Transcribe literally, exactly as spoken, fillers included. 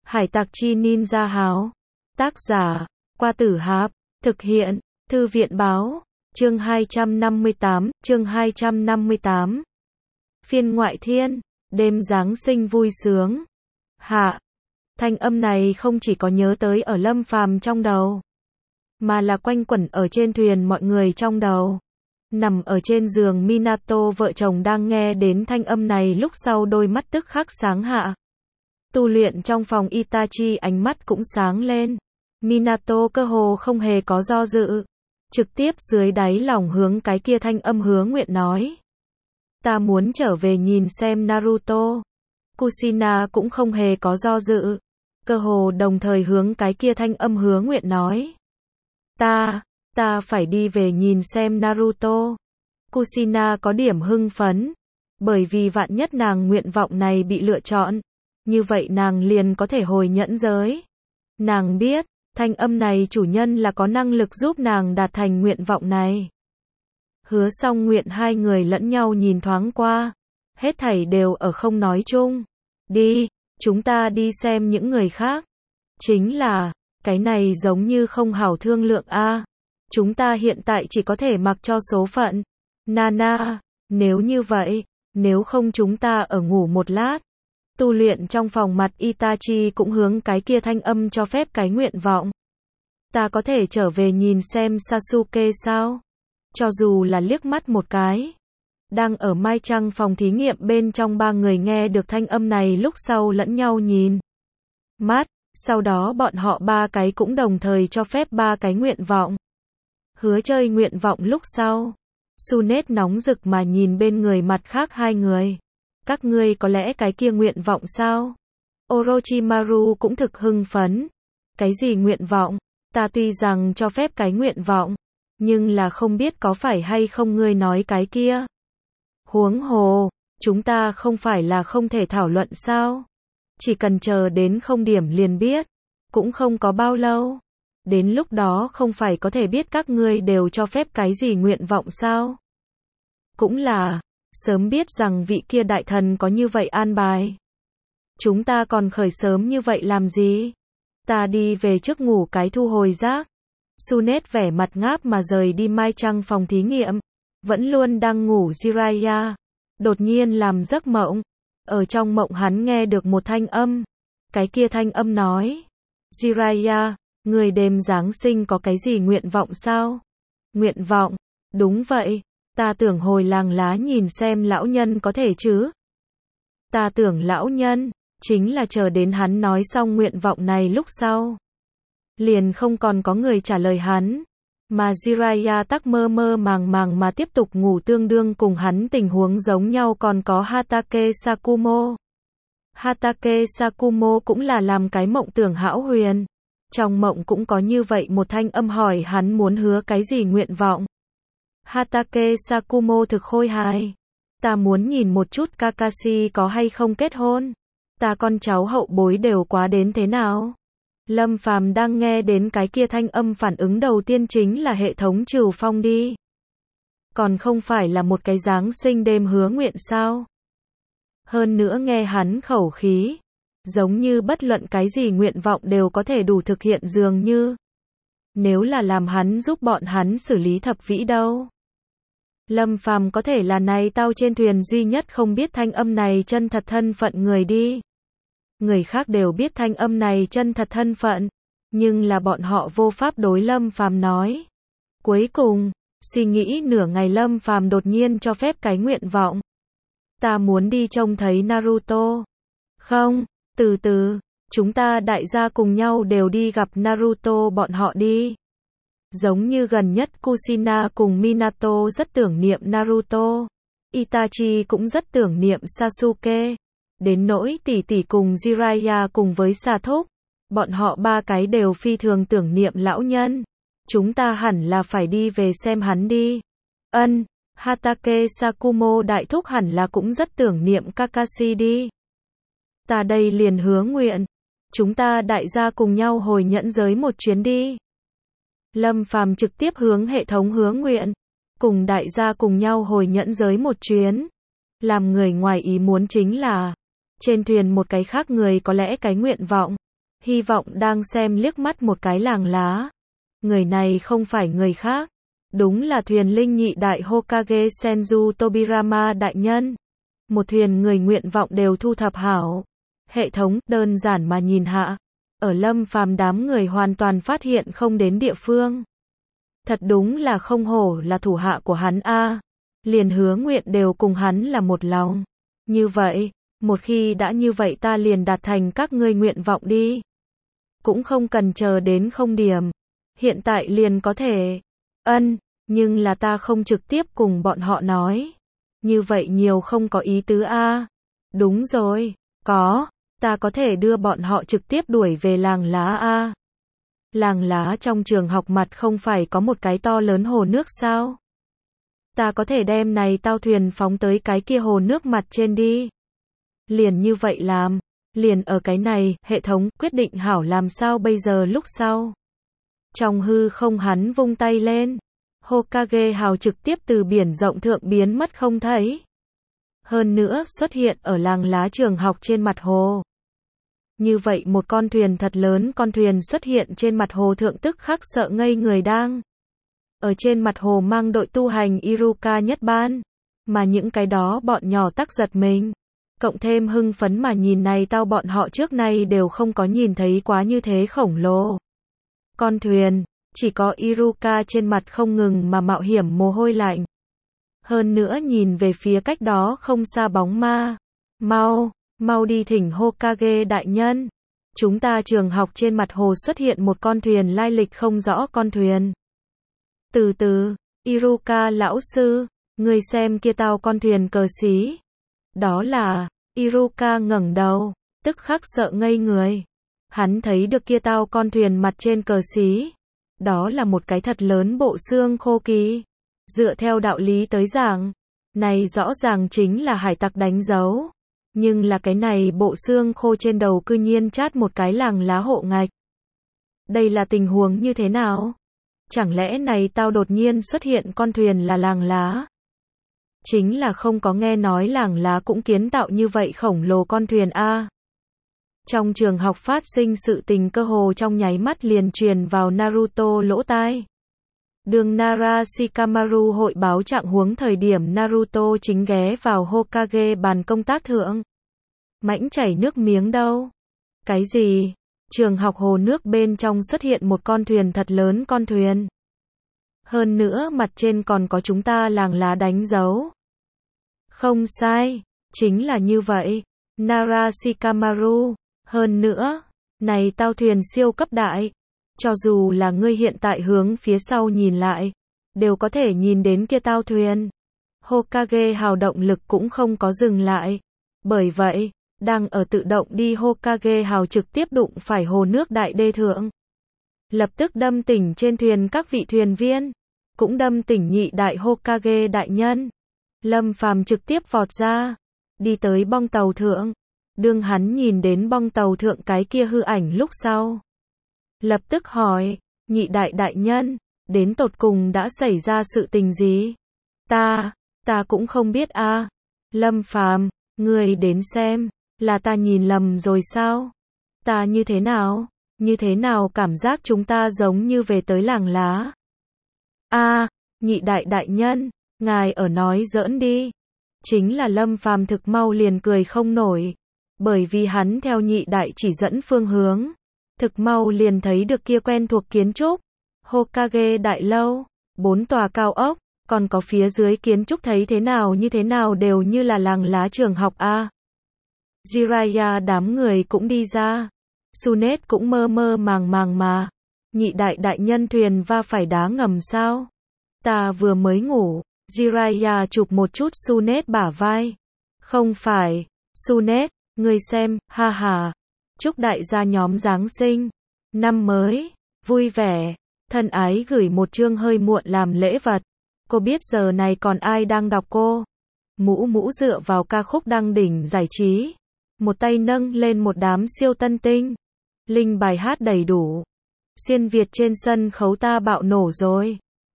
Hải tặc chi ninja háo. Tác giả, Qua Tử Hạp. Thực hiện, Thư viện báo. Chương hai trăm năm mươi tám, chương hai trăm năm mươi tám. Phiên ngoại thiên, đêm Giáng sinh vui sướng. Hạ. Thanh âm này không chỉ có nhớ tới ở Lâm Phàm trong đầu, mà là quanh quẩn ở trên thuyền mọi người trong đầu. Nằm ở trên giường Minato vợ chồng đang nghe đến thanh âm này lúc sau đôi mắt tức khắc sáng hạ. Tu luyện trong phòng Itachi ánh mắt cũng sáng lên. Minato cơ hồ không hề có do dự, trực tiếp dưới đáy lòng hướng cái kia thanh âm hứa nguyện nói. Ta muốn trở về nhìn xem Naruto. Kushina cũng không hề có do dự, cơ hồ đồng thời hướng cái kia thanh âm hứa nguyện nói. Ta, ta phải đi về nhìn xem Naruto. Kushina có điểm hưng phấn, bởi vì vạn nhất nàng nguyện vọng này bị lựa chọn, như vậy nàng liền có thể hồi nhẫn giới. Nàng biết, thanh âm này chủ nhân là có năng lực giúp nàng đạt thành nguyện vọng này. Hứa Song Nguyện hai người lẫn nhau nhìn thoáng qua, hết thảy đều ở không nói chung. Đi, chúng ta đi xem những người khác. Chính là, cái này giống như không hảo thương lượng a. Chúng ta hiện tại chỉ có thể mặc cho số phận. Nana, nếu như vậy, nếu không chúng ta ở ngủ một lát. Tu luyện trong phòng mặt Itachi cũng hướng cái kia thanh âm cho phép cái nguyện vọng. Ta có thể trở về nhìn xem Sasuke sao? Cho dù là liếc mắt một cái. Đang ở Mai Trăng phòng thí nghiệm bên trong ba người nghe được thanh âm này lúc sau lẫn nhau nhìn mắt, sau đó bọn họ ba cái cũng đồng thời cho phép ba cái nguyện vọng. Hứa chơi nguyện vọng lúc sau. Sunet nóng rực mà nhìn bên người mặt khác hai người. Các ngươi có lẽ cái kia nguyện vọng sao? Orochimaru cũng thực hưng phấn. Cái gì nguyện vọng? Ta tuy rằng cho phép cái nguyện vọng, nhưng là không biết có phải hay không ngươi nói cái kia. Huống hồ, chúng ta không phải là không thể thảo luận sao? Chỉ cần chờ đến không điểm liền biết. Cũng không có bao lâu. Đến lúc đó không phải có thể biết các ngươi đều cho phép cái gì nguyện vọng sao? Cũng là, sớm biết rằng vị kia đại thần có như vậy an bài. Chúng ta còn khởi sớm như vậy làm gì? Ta đi về trước ngủ cái thu hồi rác. Sunet vẻ mặt ngáp mà rời đi Mai Trăng phòng thí nghiệm. Vẫn luôn đang ngủ Jiraiya. Đột nhiên làm giấc mộng. Ở trong mộng hắn nghe được một thanh âm. Cái kia thanh âm nói. Jiraiya, người đêm Giáng sinh có cái gì nguyện vọng sao? Nguyện vọng? Đúng vậy. Ta tưởng hồi làng lá nhìn xem lão nhân có thể chứ. Ta tưởng lão nhân, chính là chờ đến hắn nói xong nguyện vọng này lúc sau. Liền không còn có người trả lời hắn. Mà Jiraiya tắc mơ mơ màng màng mà tiếp tục ngủ tương đương cùng hắn tình huống giống nhau còn có Hatake Sakumo. Hatake Sakumo cũng là làm cái mộng tưởng hão huyền. Trong mộng cũng có như vậy một thanh âm hỏi hắn muốn hứa cái gì nguyện vọng. Hatake Sakumo thực khôi hài. Ta muốn nhìn một chút Kakashi có hay không kết hôn. Ta con cháu hậu bối đều quá đến thế nào. Lâm Phàm đang nghe đến cái kia thanh âm phản ứng đầu tiên chính là hệ thống trừ phong đi. Còn không phải là một cái Giáng sinh đêm hứa nguyện sao. Hơn nữa nghe hắn khẩu khí. Giống như bất luận cái gì nguyện vọng đều có thể đủ thực hiện dường như. Nếu là làm hắn giúp bọn hắn xử lý thập vĩ đâu. Lâm Phàm có thể là này tao trên thuyền duy nhất không biết thanh âm này chân thật thân phận người đi. Người khác đều biết thanh âm này chân thật thân phận, nhưng là bọn họ vô pháp đối Lâm Phàm nói. Cuối cùng, suy nghĩ nửa ngày Lâm Phàm đột nhiên cho phép cái nguyện vọng. Ta muốn đi trông thấy Naruto. Không, từ từ, chúng ta đại gia cùng nhau đều đi gặp Naruto bọn họ đi. Giống như gần nhất Kushina cùng Minato rất tưởng niệm Naruto. Itachi cũng rất tưởng niệm Sasuke. Đến nỗi tỷ tỷ cùng Jiraiya cùng với Sa Thúc. Bọn họ ba cái đều phi thường tưởng niệm lão nhân. Chúng ta hẳn là phải đi về xem hắn đi. Ân, Hatake Sakumo đại thúc hẳn là cũng rất tưởng niệm Kakashi đi. Ta đây liền hứa nguyện. Chúng ta đại gia cùng nhau hồi nhẫn giới một chuyến đi. Lâm Phàm trực tiếp hướng hệ thống hứa nguyện. Cùng đại gia cùng nhau hồi nhẫn giới một chuyến. Làm người ngoài ý muốn chính là. Trên thuyền một cái khác người có lẽ cái nguyện vọng. hy vọng đang xem liếc mắt một cái làng lá. Người này không phải người khác, đúng là thuyền linh nhị đại Hokage Senju Tobirama đại nhân. Một thuyền người nguyện vọng đều thu thập hảo. Hệ thống, đơn giản mà nhìn hạ. Ở Lâm Phàm đám người hoàn toàn phát hiện không đến địa phương. Thật đúng là không hổ là thủ hạ của hắn a. Liền hứa nguyện đều cùng hắn là một lòng. Như vậy, một khi đã như vậy ta liền đạt thành các ngươi nguyện vọng đi. Cũng không cần chờ đến không điểm. Hiện tại liền có thể. Ân, nhưng là ta không trực tiếp cùng bọn họ nói. Như vậy nhiều không có ý tứ a. Đúng rồi, có, ta có thể đưa bọn họ trực tiếp đuổi về làng lá a. Làng lá trong trường học mặt không phải có một cái to lớn hồ nước sao? Ta có thể đem này tao thuyền phóng tới cái kia hồ nước mặt trên đi. Liền như vậy làm, liền ở cái này, hệ thống quyết định hảo làm sao bây giờ lúc sau. Trong hư không hắn vung tay lên. Hokage hào trực tiếp từ biển rộng thượng biến mất không thấy. Hơn nữa xuất hiện ở làng lá trường học trên mặt hồ. Như vậy một con thuyền thật lớn con thuyền xuất hiện trên mặt hồ thượng tức khắc sợ ngây người đang. Ở trên mặt hồ mang đội tu hành Iruka nhất ban. Mà những cái đó bọn nhỏ tắc giật mình. Cộng thêm hưng phấn mà nhìn này tao bọn họ trước nay đều không có nhìn thấy quá như thế khổng lồ. Con thuyền. Chỉ có Iruka trên mặt không ngừng mà mạo hiểm mồ hôi lạnh. Hơn nữa nhìn về phía cách đó không xa bóng ma. Mau, mau đi thỉnh Hokage đại nhân. Chúng ta trường học trên mặt hồ xuất hiện một con thuyền lai lịch không rõ con thuyền. Từ từ, Iruka lão sư, ngươi xem kia tao con thuyền cờ xí. Đó là, Iruka ngẩng đầu, tức khắc sợ ngây người. Hắn thấy được kia tao con thuyền mặt trên cờ xí. Đó là một cái thật lớn bộ xương khô kỳ. Dựa theo đạo lý tới giảng, này rõ ràng chính là hải tặc đánh dấu. Nhưng là cái này bộ xương khô trên đầu cư nhiên chát một cái làng lá hộ ngạch. Đây là tình huống như thế nào? Chẳng lẽ này tao đột nhiên xuất hiện con thuyền là làng lá? Chính là không có nghe nói làng lá cũng kiến tạo như vậy khổng lồ con thuyền a. Trong trường học phát sinh sự tình cơ hồ trong nháy mắt liền truyền vào Naruto lỗ tai. Đường Nara Shikamaru hội báo trạng huống thời điểm Naruto chính ghé vào Hokage bàn công tác thượng. Mãnh chảy nước miếng đâu? Cái gì? Trường học hồ nước bên trong xuất hiện một con thuyền thật lớn con thuyền. Hơn nữa mặt trên còn có chúng ta làng lá đánh dấu. Không sai, chính là như vậy. Nara Shikamaru. Hơn nữa, này tao thuyền siêu cấp đại. Cho dù là ngươi hiện tại hướng phía sau nhìn lại, đều có thể nhìn đến kia tao thuyền. Hokage hào động lực cũng không có dừng lại. Bởi vậy, đang ở tự động đi Hokage hào trực tiếp đụng phải hồ nước đại đê thượng. Lập tức đâm tỉnh trên thuyền các vị thuyền viên. Cũng đâm tỉnh nhị đại Hokage đại nhân. Lâm Phàm trực tiếp vọt ra. Đi tới bong tàu thượng. Đương hắn nhìn đến bong tàu thượng cái kia hư ảnh lúc sau. Lập tức hỏi, nhị đại đại nhân, đến tột cùng đã xảy ra sự tình gì? Ta, ta cũng không biết a. Lâm Phàm, ngươi đến xem, là ta nhìn lầm rồi sao? Ta như thế nào? Như thế nào cảm giác chúng ta giống như về tới làng lá? A, nhị đại đại nhân, ngài ở nói giỡn đi. Chính là Lâm Phàm thực mau liền cười không nổi. Bởi vì hắn theo nhị đại chỉ dẫn phương hướng. Thực mau liền thấy được kia quen thuộc kiến trúc. Hokage đại lâu, bốn tòa cao ốc, còn có phía dưới kiến trúc thấy thế nào như thế nào đều như là làng lá trường học a. Jiraiya đám người cũng đi ra. Sunet cũng mơ mơ màng màng mà. Nhị đại đại nhân thuyền va phải đá ngầm sao? Ta vừa mới ngủ. Jiraiya chụp một chút Sunet bả vai. Không phải, Sunet, ngươi xem, ha ha. Chúc đại gia nhóm Giáng sinh, năm mới, vui vẻ, thân ái gửi một chương hơi muộn làm lễ vật. Cô biết giờ này còn ai đang đọc cô? Mũ mũ dựa vào ca khúc đăng đỉnh giải trí. Một tay nâng lên một đám siêu tân tinh. Linh bài hát đầy đủ. Xuyên Việt trên sân khấu ta bạo nổ rồi.